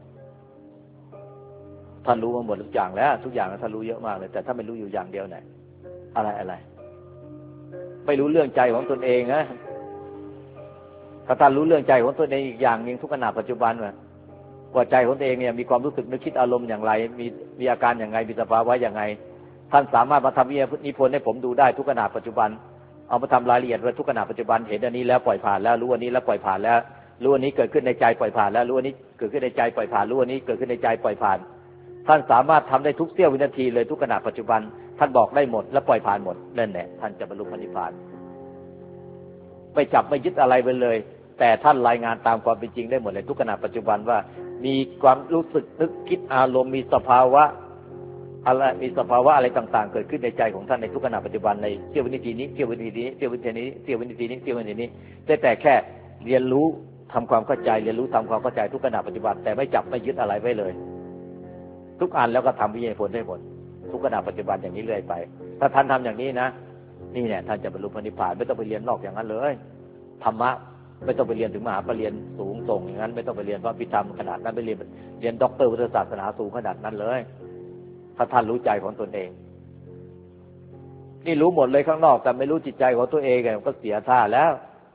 ท่านรู้มาหมดทุกอย่างแล้วทุกอย่างท่านรู้เยอะมากเลยแต่ถ้าไม่รู้อยู่อย่างเดียวไหนอะไรไม่รู้เรื่องใจของตนเองนะถ้าท่านรู้เรื่องใจของตนเองอีกอย่างนึงทุกขณะปัจจุบันว่าใจของตัวเองเนี่ยมีความรู้สึกนึกคิดอารมณ์อย่างไรมีอาการอย่างไรมีสภาวะอย่างไรท่านสามารถมาทำนิพนธ์ให้ผมดูได้ทุกขณะปัจจุบันเอามาทำรายละเอียดไว้ทุกขณะปัจจุบันเห็นอันนี้แล้วปล่อยผ่านแล้วรู้อันนี้แล้วปล่อยผ่านแล้วรู้อันนี้เกิดขึ้นในใจปล่อยผ่านแล้วรู้อันนี้เกิดขึ้นในใจปล่อยผ่านรู้อันนี้เกิดขึ้นในใจปล่อยผ่านท่านสามารถทำได้ทุกเสี้ยววินาทีเลยทุกขณะปัจจุบันท่านบอกได้หมดและปล่อยผ่านหมดนั่นแหละท่านจะบรรลุพระนิพพานไม่จับไม่ยึดอะไรไปเลยแต่ท่านรายงานตามความเป็นจริงได้หมดเลยทุกขณะปัจจุบันว่ามีความรู้สึกนึกคิดอารมณ์มีสภาวะอะไรต่างๆเกิดขึ้นในใจของท่านในทุกขณะปัจจุบันในเสี้ยววินาทีนี้เสี้ยววินาทีนี้เสี้ยววินาทีนี้เสี้ยววินาทีนี้เสี้ยววินาทีนี้แต่แค่เรียนรู้ทำความเข้าใจเรียนรู้ทำความเข้าใจทุกขณะปัจจุบันแต่ไม่จับไม่ยึดอะไรไว้เลยทุกอันแล้วก็ทำวิญญาณผลได้หมดทุกขณะปัจจุบันอย่างนี้เรื่อยไปถ้าท่านทำอย่างนี้นะนี่เนี่ยท่านจะบรรลุพระนิพพานไม่ต้องไปเรียนนอกอย่างนั้นเลยธรรมะไม่ต้องไปเรียนถึงมหาปรริญญาสูงส่งอย่างนั้นไม่ต้องไปเรียนพระพิธรรมขนาดนั้นไปเรียนด็อกเตอร์พุทธศาสนาสูงขนาดนั้นเลยถ้าท่านรู้ใจของตนเองนี่รู้หมดเลยข้างนอกแต่ไม่รู้จิตใจของตัวเองก็เสียท่าแล้ว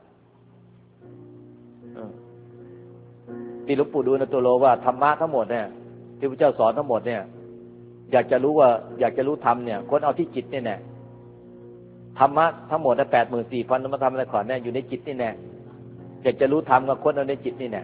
ที่หลวงปู่ดูลย์ตัวโลว่าธรรมะทั้งหมดเนี่ยที่พระเจ้าสอนทั้งหมดเนี่ยอยากจะรู้ธรรมเนี่ยคนเอาที่จิตนี่แน่ธรรมะทั้งหมดน่ะ 84,000 ธรรมธรรมอะไรก่อนเนี่ยอยู่ในจิตนี่แน่อยากจะรู้ธรรมกับคนเอาในจิตนี่แน่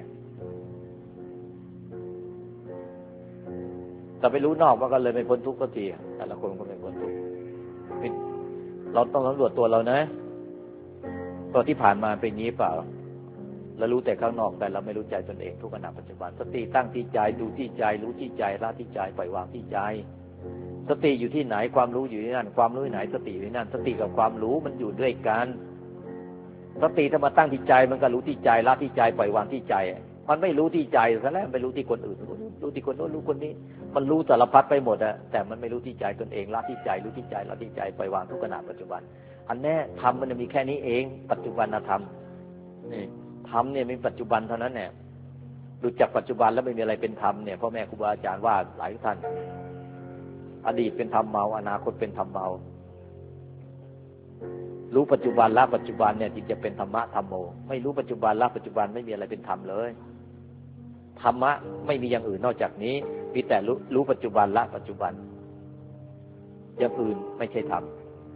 แต่ไปรู้นอกมันก็เลยไม่พ้นทุกข์สักทีแต่ละคนก็ไม่พ้นทุกข์เราต้องสำรวจตัวเรานะตอนที่ผ่านมาเป็นงี้เปล่าเรารู้แต่ข้างนอกแต่เราไม่รู้ใจตนเองทุกขณะปัจจุบันสติตั้งที่ใจดูที่ใจรู้ที่ใจละที่ใจปล่อยวางที่ใจสติอยู่ที่ไหนความรู้อยู่ที่นั่นความรู้ไหนสติอยู่ที่นั่นสติกับความรู้มันอยู่ด้วยกันสติถ้ามาตั้งที่ใจมันก็รู้ที่ใจละที่ใจปล่อยวางที่ใจมันไม่รู้ที่ใจซะแล้วไปรู้ที่คนอื่นรู้ที่คนโน้นรู้คนนี้มันรู้สารพัดไปหมดอะแต่มันไม่รู้ที่ใจตนเองละที่ใจรู้ที่ใจละที่ใจปล่อยวางทุกขณะปัจจุบันอันแน่ธรรมมันมีแค่นี้เองปัจจุบันธรรมนี่ธรรมเนี่ยมีปัจจุบันเท่านั้นเนี่ยรู้จักปัจจุบันแล้วไม่มีอะไรเป็นธรรมเนี่ยพ่อแม่ครูบาอาจารย์ว่าหลายท่านอดีตเป็นธรรมเมาอนาคตเป็นธรรมเมารู้ปัจจุบันละปัจจุบันเนี่ยจึงจะเป็นธรรมะธรรมโมไม่รู้ปัจจุบันละปัจจุบันไม่มีอะไรเป็นธรรมเลยธรรมะไม่มีอย่างอื่นนอกจากนี้มีแต่รู้ปัจจุบันละปัจจุบันอย่างอื่นไม่ใช่ธรรม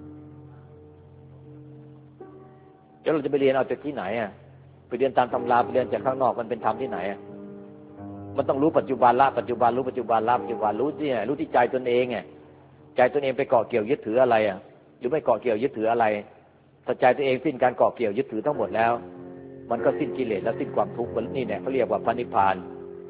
แล้วเราจะไปเรียนเอาจากที่ไหนอ่ะไปเรียนตามตำราไปเรียนจากข้างนอกมันเป็นธรรมที่ไหนอ่ะมันต้องรู้ปัจจุบันละปัจจุบันรู้ปัจจุบันละปัจจุบันรู้ที่ไหนรู้ที่ใจตนเองไงใจตนเองไปเกาะเกี่ยวยึดถืออะไรอ่ะหรือไม่เกาะเกี่ยวยึดถืออะไรถ้าใจตัวเองสิ้นการเกาะเกี่ยวยึดถือทั้งหมดแล้วมันก็สิ้นกิเลสและสิ้นความทุกข์นี่เนี่ยเขาเรียกว่าพระนิพพาน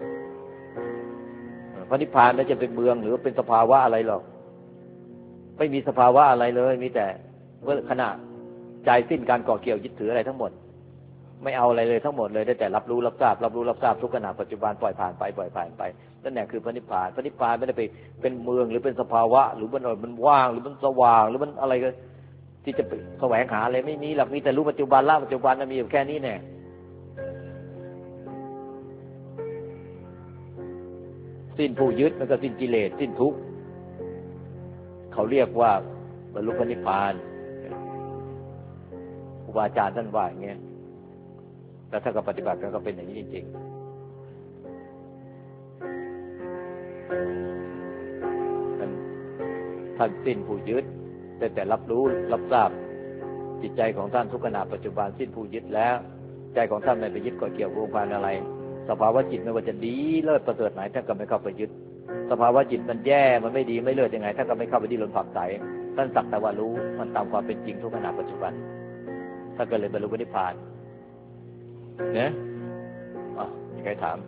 พระนิพพานไม่จะเป็นเมืองหรือเป็นสภาวะอะไรหรอกไม่มีสภาวะอะไรเลยมีแต่เมื่อขณะใจสิ้นการเกาะเกี่ยวยึดถืออะไรทั้งหมดไม่เอาอะไรเลยทั้งหมดเลยได้แต่รับรู้รับทราบทุกขณะปัจจุบันปล่อยผ่านไปนั่นแหละคือพระนิพพานพระนิพพานไม่ได้ไปเป็นเมืองหรือเป็นสภาวะหรือมันว่างหรือมันสว่างหรือมันอะไรที่จะไปแสวงหาอะไรไม่มีหรอกมีแต่รู้ปัจจุบันละปัจจุบันมีอยู่แค่นี้แน่สิ้นผู้ยึดมันก็สิ้นกิเลสสิ้นทุกข์เขาเรียกว่าบรรลุพระนิพพานครูบาอาจารย์ท่านว่าอย่างเงี้ยแล้วถ้าก็ปฏิบัติก็เป็นอย่างนี้จริงๆท่านสิ้นผู้ยึดแต่รับรู้รับทราบจิตใจของท่านทุกขณะปัจจุบันสิ้นผู้ยึดแล้วใจของท่านไม่ไปยึดเกาะเกี่ยวผูกพันอะไรสภาวะจิตไม่ว่าจะดีเลิศประเสริฐไหนท่านก็ไม่เข้าไปยึดสภาวะจิตมันแย่มันไม่ดีไม่เลิศยังไงท่านก็ไม่เข้าไปดิ้นรนผักใสท่านสักแต่ว่ารู้มันตามความเป็นจริงทุกขณะปัจจุบันท่านก็เลยบรรลุนิพพานเนี่ยมีใครถาม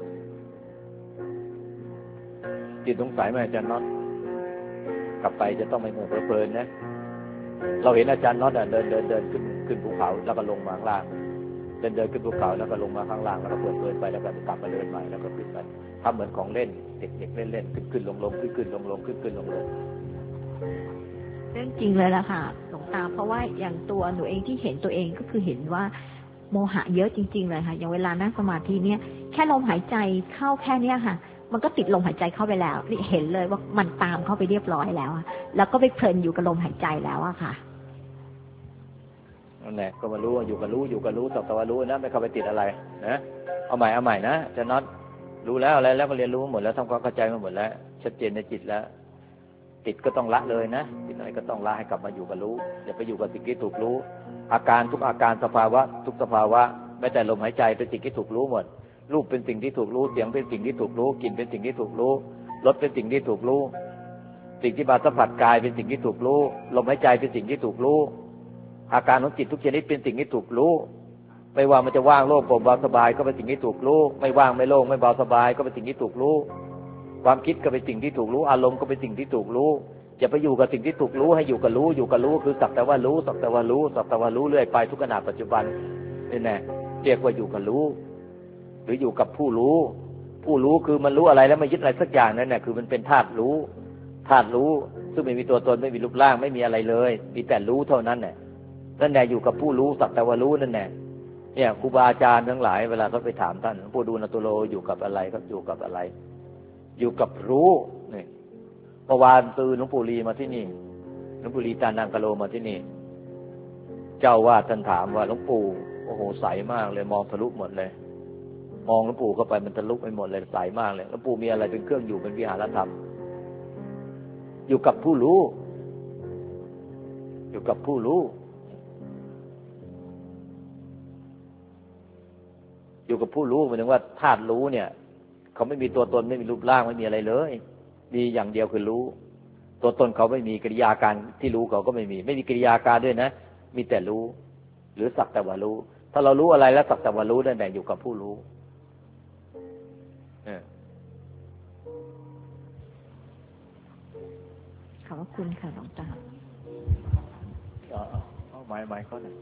จิตสงสัยไหมอาจารย์น็อตกลับไปจะต้องไม่เหมือนเพลินนะเราเห็นอาจารย์น็อตเดินขึ้นภูเขาแล้วก็ลงมาข้างล่างเดินขึ้นภูเขาแล้วก็ลงมาข้างล่างแล้วก็เพลินไปแล้วก็กลับมาเดินใหม่แล้วก็ขึ้นไปทำเหมือนของเล่นเด็กๆเล่นขึ้นลงขึ้นลงขึ้นลงเรื่องจริงเลยล่ะค่ะหลวงตาเพราะว่าอย่างตัวหนูเองที่เห็นตัวเองก็คือเห็นว่าโมหะเยอะจริงๆเลยค่ะอย่างเวลานั่งสมาธิเนี่ยแค่ลมหายใจเข้าแค่เนี้ยค่ะมันก็ติดลมหายใจเข้าไปแล้วนี่เห็นเลยว่ามันตามเข้าไปเรียบร้อยแล้วแล้วก็ไปเพลินอยู่กับลมหายใจแล้วอะค่ะนั่นแหละก็มารู้อยู่กับรู้สักแต่ว่ารู้นะไม่เข้าไปติดอะไรนะเอาใหม่นะจะน็อตรู้แล้วอะไรแล้วก็เรียนรู้หมดแล้วทำความเข้าใจมาหมดแล้วชัดเจนในจิตแล้วติดก็ต้องละเลยนะติดอะไรก็ต้องละให้กลับมาอยู่กับรู้อย่าไปอยู่กับสิ่งที่ถูกรู้อาการทุกอาการสภาวะทุกสภาวะแม้แต่ลมหายใจเป็นสิ่งที่ถูกรู้หมดรูปเป็นสิ่งที่ถูกรู้เสียงเป็นสิ่งที่ถูกรู้กลิ่นเป็นสิ่งที่ถูกรู้รสเป็นสิ่งที่ถูกรู้สิ่งที่มาสัมผัสกายเป็นสิ่งที่ถูกรู้ลมหายใจเป็นสิ่งที่ถูกรู้อาการของจิตทุกชนิดเป็นสิ่งที่ถูกรู้ไม่ว่ามันจะว่างโล่งโปร่งเบาสบายก็เป็นสิ่งที่ถูกรู้ไม่ว่างไม่โล่งไม่เบาสบายก็เป็นสิ่งที่ถูกรู้ความคิดก็เป็นสิ่งที่ถูกรู้อารมณ์ก็เป็นสิ่งที่ถูกรู้อย่าไปอยู่กับสิ่งที่ถูกรู้ให้อยู่กับรู้คือสักแต่ว่ารู้สักแต่ว่ารู้เรื่อยไปทุกขณะปัจจุบันนี่แน่เรียกว่าอยู่กับรู้หรืออยู่กับผู้รู้คือมันรู้อะไรแล้วไม่ยึดอะไรสักอย่างนั่นแหละคือมันเป็นธาตุรู้ซึ่งไม่มีตัวตนไม่มีรูปร่างไม่มีอะไรเลยมีแต่รู้เท่านั้นแหละนั่นแหละอยู่กับผู้รู้สักแต่ว่ารู้นั่นแหละเนี่ยครูบาอาจารย์ทั้งหลายเวลาเขาไปถามท่านผู้ดูนตุโลอยู่กับอะไรครับอยู่กับอะไรอยู่กับรู้นี่เมื่อวานตื่นหลวงปู่ลีมาที่นี่หลวงปู่ลีตานังกะโลมาที่นี่เจ้าวาดท่านถามว่าหลวงปู่โอ้โหใสมากเลยมองทะลุหมดเลยมองหลวงปู่เข้าไปมันทะลุไปหมดเลยใสมากเลยหลวงปู่มีอะไรเป็นเครื่องอยู่เป็นวิหารธรรมอยู่กับผู้รู้อยู่กับผู้รู้อยู่กับผู้รู้หมายถึงว่าธาตุรู้เนี่ยเขาไม่มีตัวตนไม่มีรูปร่างไม่มีอะไรเลยมีอย่างเดียวคือรู้ตัวตนเขาไม่มีกิริยาการที่รู้เขาก็ไม่มีกิริยาการด้วยนะมีแต่รู้หรือสักแต่ว่ารู้ถ้าเรารู้อะไรแล้วสักแต่ว่ารู้นั่นแหละอยู่กับผู้รู้ขอบคุณค่ะหลวงตาเอาไม้เขาหน่อย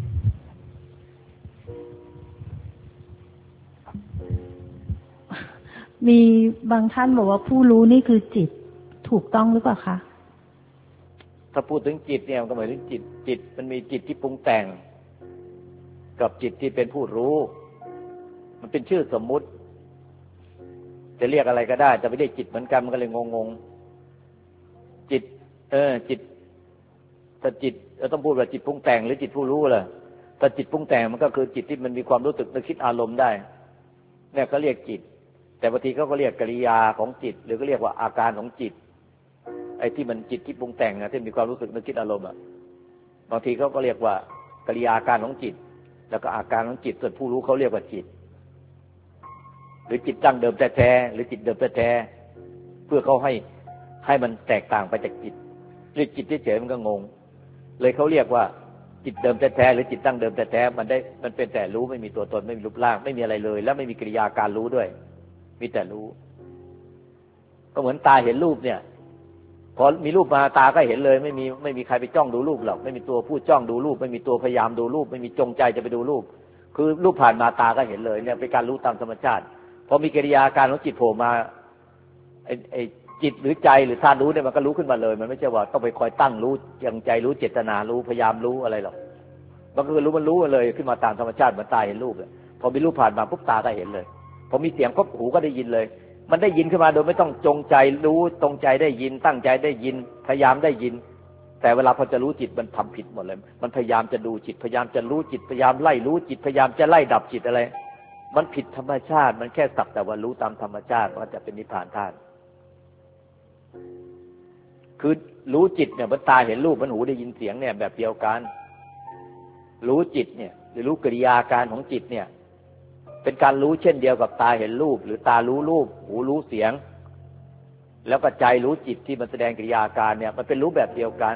มีบางท่านบอกว่าผู้รู้นี่คือจิตถูกต้องหรือเปล่าคะถ้าพูดถึงจิตเนี่ยมันก็หมายถึงจิตมันมีจิตที่ปรุงแต่งกับจิตที่เป็นผู้รู้มันเป็นชื่อสมมุติจะเรียกอะไรก็ได้แต่ไม่ได้จิตเหมือนกันมันก็เลยงงจิตจิตถ้าจิตเราต้องพูดว่าจิตปรุงแต่งหรือจิตผู้รู้ล่ะถ้าจิตปรุงแต่งมันก็คือจิตที่มันมีความรู้สึกนึกคิดอารมณ์ได้เนี่ยก็เรียกจิตแต่บางทีเขาก็เรียกกิริยาของจิตหรือก็เรียกว่าอาการของจิตไอ้ที่มันจิตที่ปรุงแต่งที่มีความรู้สึกนึกคิดอารมณ์บางทีเขาก็เรียกว่ากิริยาการของจิตแล้วก็อาการของจิตส่วนผู้รู้เขาเรียกว่าจิตหรือจิตตั้งเดิมแท้ๆหรือจิตเดิมแท้ๆเพื่อเขาให้มันแตกต่างไปจากจิตเรียกจิตเฉยๆมันก็งงเลยเขาเรียกว่าจิตเดิมแท้ๆหรือจิตตั้งเดิมแท้ๆมันเป็นแต่รู้ไม่มีตัวตนไม่มีรูปร่างไม่มีอะไรเลยและไม่มีกิริยาการรู้ด้วยมีแต่รู้ก็เหมือนตาเห็นรูปเนี่ยพอมีรูปมาตาก็เห็นเลยไม่มีใครไปจ้องดูรูปหรอกไม่มีตัวผู้จ้องดูรูปไม่มีตัวพยายามดูรูปไม่มีจงใจจะไปดูรูปคือรูปผ่านมาตาก็เห็นเลยเนี่ยเป็นการรู้ตามธรรมชาติพอมีกิริยาการของจิตโผล่มาไอ้จิตหรือใจหรือธาตุรู้เนี่ยมันก็รู้ขึ้นมาเลยมันไม่ใช่ว่าต้องไปคอยตั้งรู้ยังใจรู้เจตนารู้พยายามรู้อะไรหรอกมันก็คือรู้มันรู้เลยขึ้นมาตามธรรมชาติเหมือนตาเห็นรูปเลยพอมีรูปผ่านมาปุ๊บตาก็เห็นเลยพอมีเสียงปุ๊บหูก็ได้ยินเลยมันได้ยินขึ้นมาโดยไม่ต้องจงใจรู้ตรงใจได้ยินตั้งใจได้ยินพยายามได้ยินแต่เวลาพอจะรู้จิตมันทำผิดหมดเลยมันพยายามจะดูจิตพยายามจะรู้จิตพยายามไล่รู้จิตพยายามจะไล่ดับจิตอะไรมันผิดธรรมชาติมันแค่สักแต่ว่ารู้ตามธรรมชาติว่าจะเป็นนิพพานธาตุคือรู้จิตเนี่ยมันตาเห็นรูปมันหูได้ยินเสียงเนี่ยแบบเดียวกันรู้จิตเนี่ยหรือรู้กิริยาการของจิตเนี่ยเป็นการรู้เช่นเดียวกับตาเห็นรูปหรือตารู้รูปหูรู้เสียงแล้วก็ใจรู้จิตที่มันแสดงกิริยาการเนี่ยมันเป็นรู้แบบเดียวกัน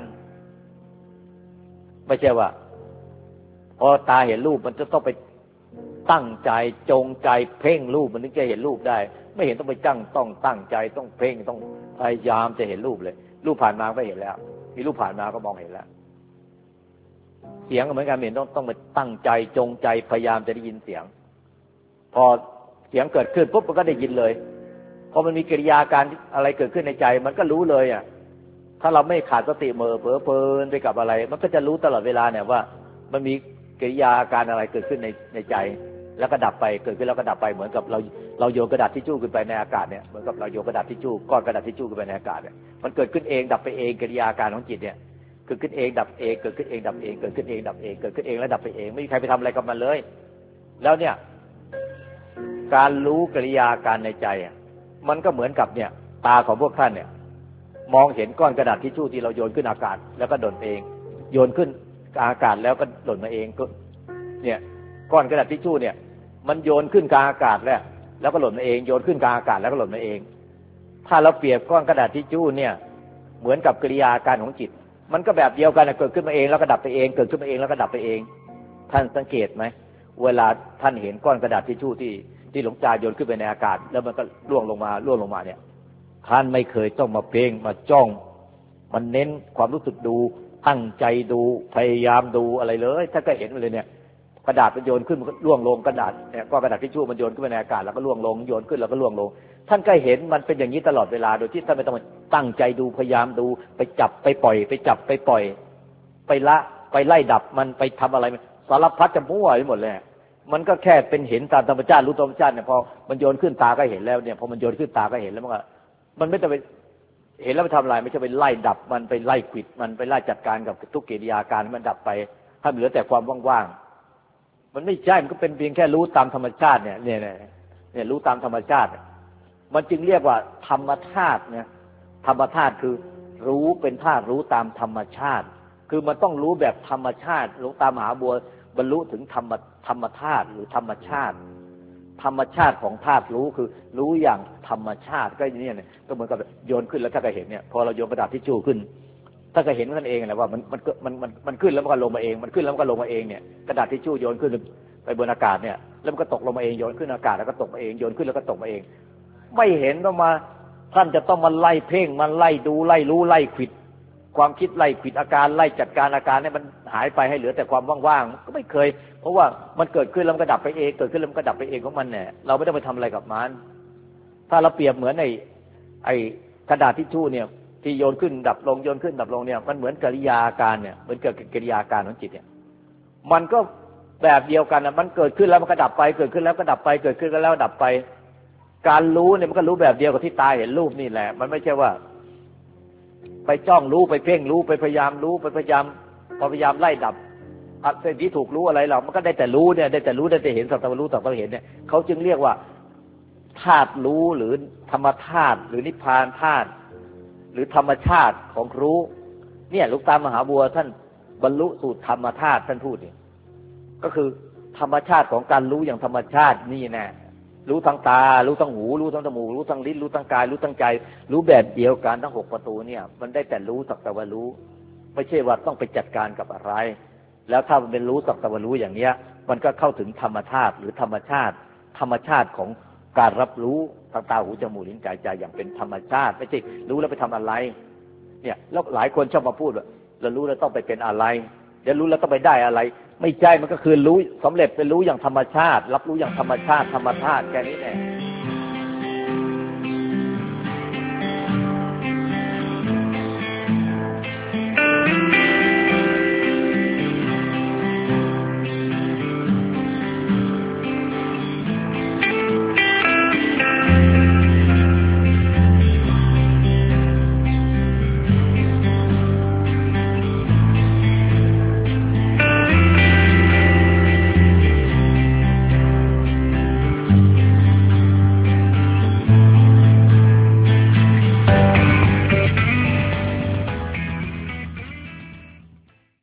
ไม่ใช่ว่าพอตาเห็นรูปมันจะต้องไปตั้งใจจงใจเพ่งรูปมันถึงจะเห็นรูปได้ไม่เห็นต้องไปต้องตั้งใจต้องเพ่งต้องพยายามจะเห็นรูปเลยรูปผ่านมาก็เห็นแล้วมีรูปผ่านมาก็มองเห็นแล้วเสียงก็เหมือนกันเห็นต้องไปตั้งใจจงใจพยายามจะได้ยินเสียงพอเสียงเกิดขึ้นปุ๊บมันก็ได้ยินเลยพอมันมีกิริยาการอะไรเกิดขึ้นในใจมันก็รู้เลยอ่ะถ้าเราไม่ขาดสติเผลอเพลินไปกับอะไรมันก็จะรู้ตลอดเวลาเนี่ยว่ามันมีกิริยาการอะไรเกิดขึ้นในใจแล้วก็ดับไปเกิดขึ้นแล้วก็ดับไปเหมือนกับเราโยนกระดาษทิชชู่ขึ้นไปในอากาศเนี่ยเหมือนกับเราโยนกระดาษทิชชู่ก้อนกระดาษทิชชู่ขึ้นไปในอากาศเนี่ยมันเกิดขึ้นเองดับไปเองกิริยาการของจิตเนี่ยเกิดขึ้นเองดับเองเกิดขึ้นเองดับเองเกิดขึ้นเองดับเองเกิดขึ้นเองแล้วดับไปเองไม่มีใครไปทำอะไรกับมันเลยแล้วเนี่ยการรู้กิริยาการในใจมันก็เหมือนกับเนี่ยตาของพวกท่านเนี่ยมองเห็นก้อนกระดาษทิชชู่ที่เราโยนขึ้นอากาศแล้วก็หล่นเองโยนขึ้นอากาศแล้วก็หล่นมาเองก็เนี่ยก้อนกระดาษทิชชู่เนี่ยมันโยนขึ้นกลางอากาศแล้วก็หล่นมาเองโยนขึ้นกลางอากาศแล้วก็หล่นมาเองถ้าเราเปรียบก้อนกระดาษทิชชู่เนี่ยเหมือนกับกิริยาการของจิตมันก็แบบเดียวกันเกิดขึ้นมาเองแล้วก็ดับไปเองเกิดขึ้นมาเองแล้วก็ดับไปเองท่านสังเกตไหมเวลาท่านเห็นก้อนกระดาษทิชชู่ที่หลวงตาโยนขึ้นไปในอากาศแล้วมันก็ร่วงลงมาเนี่ยท่านไม่เคยต้องมาเพ่งมาจ้องมันเน้นความรู้สึกดูตั้งใจดูพยายามดูอะไรเลยท่านก็เห็นเลยเนี่ยกระดาษมันโยนขึ้นมันก็ร่วงลงกระดาษเนี่ยก้อนกระดาษทิชชู่มันโยนขึ้นไปในอากาศแล้วก็ร่วงลงโยนขึ้นแล้วก็ร่วงลงท่านก็เห็นมันเป็นอย่างนี้ตลอดเวลาโดยที่ท่านไม่ต้องตั้งใจดูพยายามดูไปจับไปปล่อยไปจับไปปล่อยไปละไปไล่ดับมันไปทำอะไรสารพัดจะมั่วไปหมดเลยมันก็แค่เป็นเห็นตามธรรมชาติรู้ธรรมชาติเนี่ยพอมันโยนขึ้นตาก็เห็นแล้วเนี่ยพอมันโยนขึ้นตาก็เห็นแล้วมันไม่ต้องไปเห็นแล้วไปทำอะไรไม่ใช่ไปไล่ดับมันไปไล่ขวิดมันไปไล่จัดการกับทุกกิริยาการให้มันดับไปให้เหลือแต่ความว่างๆมันไม่ใช่มันก็เป็นเพียงแค่รู้ตามธรรมชาติเนี่ยรู้ตามธรรมชาติมันจึงเรียกว่าธรรมธาตุเนี่ยธรรมธาตุคือรู้เป็นธาตุรู้ตามธรรมชาติคือมันต้องรู้แบบธรรมชาติหลวงตามหาบัวบรรลุถึงธรรมธาตุหรือธรรมชาติธรรมชาติของธาตุรู้คือรู้อย่างธรรมชาติก็อย่างนี้เนี่ยก็เหมือนกับโยนขึ้นแล้วถ้าก็เห็นเนี่ยพอเราโยนกระดาษทิชชู่ขึ้นถ้าก็เห็นนั่นเองแหละว่ามันขึ้นแล้วมันก็ลงมาเองมันขึ้นแล้วมันก็ลงมาเองเนี่ยกระดาษทิชชู่โยนขึ้นไปบนอากาศเนี่ยแล้วมันก็ตกลงมาเองโยนขึ้นอากาศแล้วก็ตกมาเองโยนขึ้นแล้วก็ตกมาเองไม่เห็นต้องมาท่านจะต้องมาไล่เพ่งมันไล่ดูไล่รู้ไล่ขวิดความคิดไล่ขวิดอาการไล่จัดการอาการเนี่ยมันหายไปให้เหลือแต่ความว่างๆก็ไม่เคยเพราะว่ามันเกิดขึ้นแล้วมันก็ดับไปเองเกิดขึ้นแล้วมันก็ดับไปเองของมันเนี่ยเราไม่ต้องไปทำอะไรกับมันถ้าเราเปรียบเหมือนไอ้กระดาษทิชชู่เนี่ยที่โยนขึ้นดับลงโยนขึ้นดับลงเนี่ยมันเหมือนกิริยาการเนี่ยเหมือนกับกิริยาการของจิตเนี่ยมันก็แบบเดียวกันนะมันเกิดขึ้นแล้วมันก็ดับไปเกิดขึ้นแล้วก็ดับไปเกิดขึ้นแล้วดับไปการรู้เนี่ยมันก็รู้แบบเดียวกับที่ตาเห็นรูปนี่แหละมันไม่ใช่ว่าไปจ้องรู้ไปเพ่งรู้ไปพยายามรู้ไปพยายามไล่ดับสิ่งที่ถูกรู้อะไรหรอกมันก็ได้แต่รู้เนี่ยได้แต่รู้ได้แต่เห็นสักแต่ว่ารู้สักแต่ว่าเห็นเนี่ยเขาจึงเรียกว่าธาตุรู้หรือธรรมธาตุหรือนิพพานธาตุหรือธรรมชาติของรู้เนี่ยหลวงตามหาบัวท่านบรรลุสู่ธรรมธาตุท่านพูดนี่ก็คือธรรมชาติของการรู้อย่างธรรมชาตินี่แน่รู้ทั้งตารู้ทั้งหูรู้ทั้งจมูกรู้ทั้งลิ้นรู้ทั้งกายรู้ทั้งใจรู้แบบเดียวกันทั้ง6ประตูเนี่ยมันได้แต่รู้สักแต่ว่ารู้ไม่ใช่ว่าต้องไปจัดการกับอะไรแล้วถ้ามันเป็นรู้สักแต่ว่ารู้อย่างเนี้ยมันก็เข้าถึงธรรมชาติหรือธรรมชาติของการรับรู้ทางตาหูจมูกลิ้นกายใจอย่างเป็นธรรมชาติไม่ใช่รู้แล้วไปทำอะไรเนี่ยแล้วหลายคนชอบมาพูดว่าเรารู้แล้วต้องไปเป็นอะไรเดี๋ยวรู้แล้วต้องไปได้อะไรไม่ใช่มันก็คือรู้สำเร็จเป็นรู้อย่างธรรมชาติรับรู้อย่างธรรมชาติแค่นี้แหละ